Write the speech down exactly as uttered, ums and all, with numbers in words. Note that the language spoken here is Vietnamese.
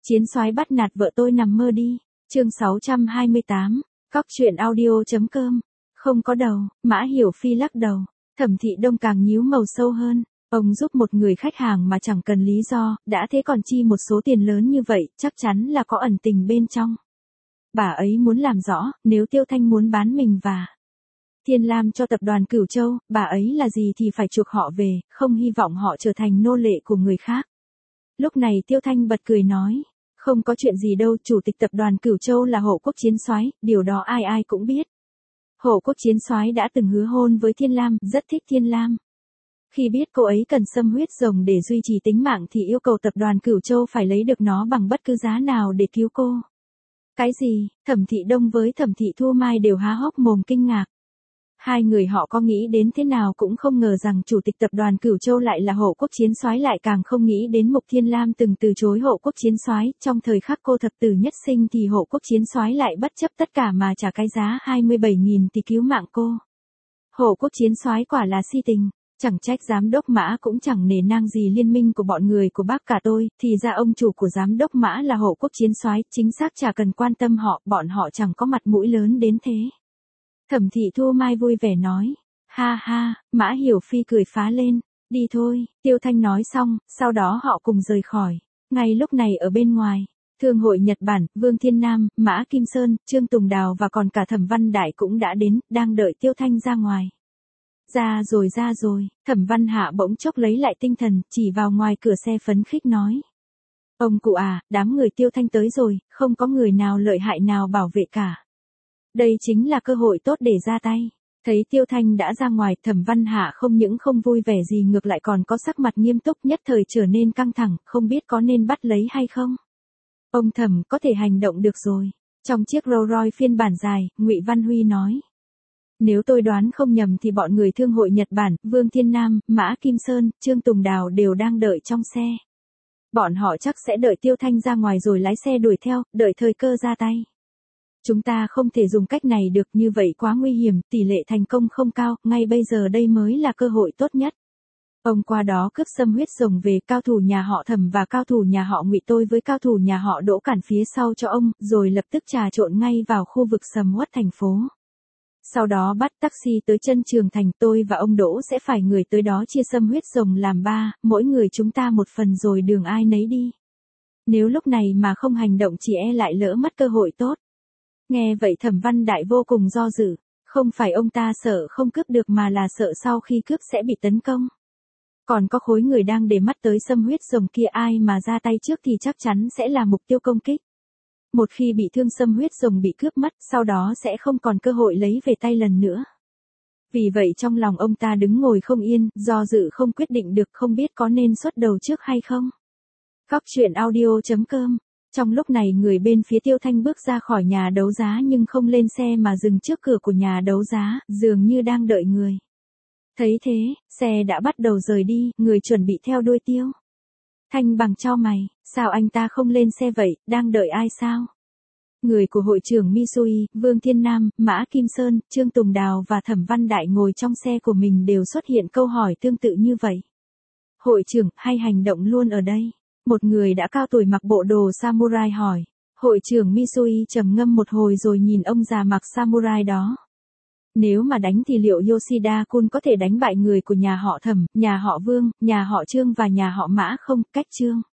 Chiến soái bắt nạt vợ tôi nằm mơ đi. Chương sáu trăm hai mươi tám, cóc truyện audio.com. Không có đầu, Mã Hiểu Phi lắc đầu. Thẩm Thị Đông càng nhíu màu sâu hơn. Ông giúp một người khách hàng mà chẳng cần lý do, đã thế còn chi một số tiền lớn như vậy, chắc chắn là có ẩn tình bên trong. Bà ấy muốn làm rõ, nếu Tiêu Thanh muốn bán mình và Thiên Lam cho tập đoàn Cửu Châu, bà ấy là gì thì phải chuộc họ về, không hy vọng họ trở thành nô lệ của người khác. Lúc này Tiêu Thanh bật cười nói, không có chuyện gì đâu, chủ tịch tập đoàn Cửu Châu là Hộ Quốc Chiến Soái, điều đó ai ai cũng biết. Hộ Quốc Chiến Soái đã từng hứa hôn với Thiên Lam, rất thích Thiên Lam. Khi biết cô ấy cần xâm huyết rồng để duy trì tính mạng thì yêu cầu tập đoàn Cửu Châu phải lấy được nó bằng bất cứ giá nào để cứu cô. Cái gì? Thẩm Thị Đông với Thẩm Thị Thu Mai đều há hốc mồm kinh ngạc. Hai người họ có nghĩ đến thế nào cũng không ngờ rằng chủ tịch tập đoàn Cửu Châu lại là Hộ Quốc Chiến Soái, lại càng không nghĩ đến Mục Thiên Lam từng từ chối Hộ Quốc Chiến Soái, trong thời khắc cô thập tử nhất sinh thì Hộ Quốc Chiến Soái lại bất chấp tất cả mà trả cái giá hai mươi bảy nghìn tỷ cứu mạng cô. Hộ Quốc Chiến Soái quả là si tình, chẳng trách giám đốc Mã cũng chẳng nể nang gì liên minh của bọn người của bác cả tôi, thì ra ông chủ của giám đốc Mã là Hộ Quốc Chiến Soái, chính xác chả cần quan tâm họ, bọn họ chẳng có mặt mũi lớn đến thế. Thẩm Thị Thu Mai vui vẻ nói, ha ha, Mã Hiểu Phi cười phá lên, đi thôi. Tiêu Thanh nói xong, sau đó họ cùng rời khỏi. Ngay lúc này ở bên ngoài, Thương hội Nhật Bản, Vương Thiên Nam, Mã Kim Sơn, Trương Tùng Đào và còn cả Thẩm Văn Đại cũng đã đến, đang đợi Tiêu Thanh ra ngoài. Ra rồi ra rồi, Thẩm Văn Hạ bỗng chốc lấy lại tinh thần, chỉ vào ngoài cửa xe phấn khích nói. Ông cụ à, đám người Tiêu Thanh tới rồi, không có người nào lợi hại nào bảo vệ cả. Đây chính là cơ hội tốt để ra tay. Thấy Tiêu Thanh đã ra ngoài, Thẩm Văn Hạ không những không vui vẻ gì ngược lại còn có sắc mặt nghiêm túc, nhất thời trở nên căng thẳng, không biết có nên bắt lấy hay không. Ông Thẩm có thể hành động được rồi. Trong chiếc Rolls Royce phiên bản dài, Ngụy Văn Huy nói. Nếu tôi đoán không nhầm thì bọn người Thương hội Nhật Bản, Vương Thiên Nam, Mã Kim Sơn, Trương Tùng Đào đều đang đợi trong xe. Bọn họ chắc sẽ đợi Tiêu Thanh ra ngoài rồi lái xe đuổi theo, đợi thời cơ ra tay. Chúng ta không thể dùng cách này được, như vậy quá nguy hiểm, tỷ lệ thành công không cao, ngay bây giờ đây mới là cơ hội tốt nhất. Ông qua đó cướp xâm huyết rồng về, cao thủ nhà họ Thẩm và cao thủ nhà họ Ngụy tôi với cao thủ nhà họ Đỗ cản phía sau cho ông, rồi lập tức trà trộn ngay vào khu vực sầm uất thành phố. Sau đó bắt taxi tới chân Trường Thành, tôi và ông Đỗ sẽ phải người tới đó chia xâm huyết rồng làm ba, mỗi người chúng ta một phần rồi đường ai nấy đi. Nếu lúc này mà không hành động chỉ e lại lỡ mất cơ hội tốt. Nghe vậy Thẩm Văn Đại vô cùng do dự, không phải ông ta sợ không cướp được mà là sợ sau khi cướp sẽ bị tấn công. Còn có khối người đang để mắt tới xâm huyết rồng kia, ai mà ra tay trước thì chắc chắn sẽ là mục tiêu công kích. Một khi bị thương xâm huyết rồng bị cướp mất, sau đó sẽ không còn cơ hội lấy về tay lần nữa. Vì vậy trong lòng ông ta đứng ngồi không yên, do dự không quyết định được, không biết có nên xuất đầu trước hay không. Cóc truyện audio.com. Trong lúc này người bên phía Tiêu Thanh bước ra khỏi nhà đấu giá nhưng không lên xe mà dừng trước cửa của nhà đấu giá, dường như đang đợi người. Thấy thế, xe đã bắt đầu rời đi, người chuẩn bị theo đuôi Tiêu Thanh bằng chau mày, sao anh ta không lên xe vậy, đang đợi ai sao? Người của hội trưởng Misui, Vương Thiên Nam, Mã Kim Sơn, Trương Tùng Đào và Thẩm Văn Đại ngồi trong xe của mình đều xuất hiện câu hỏi tương tự như vậy. Hội trưởng, hay hành động luôn ở đây? Một người đã cao tuổi mặc bộ đồ samurai hỏi. Hội trưởng Misui trầm ngâm một hồi rồi nhìn ông già mặc samurai đó. Nếu mà đánh thì liệu Yoshida-kun có thể đánh bại người của nhà họ Thẩm, nhà họ Vương, nhà họ Trương và nhà họ Mã không? Cách Trương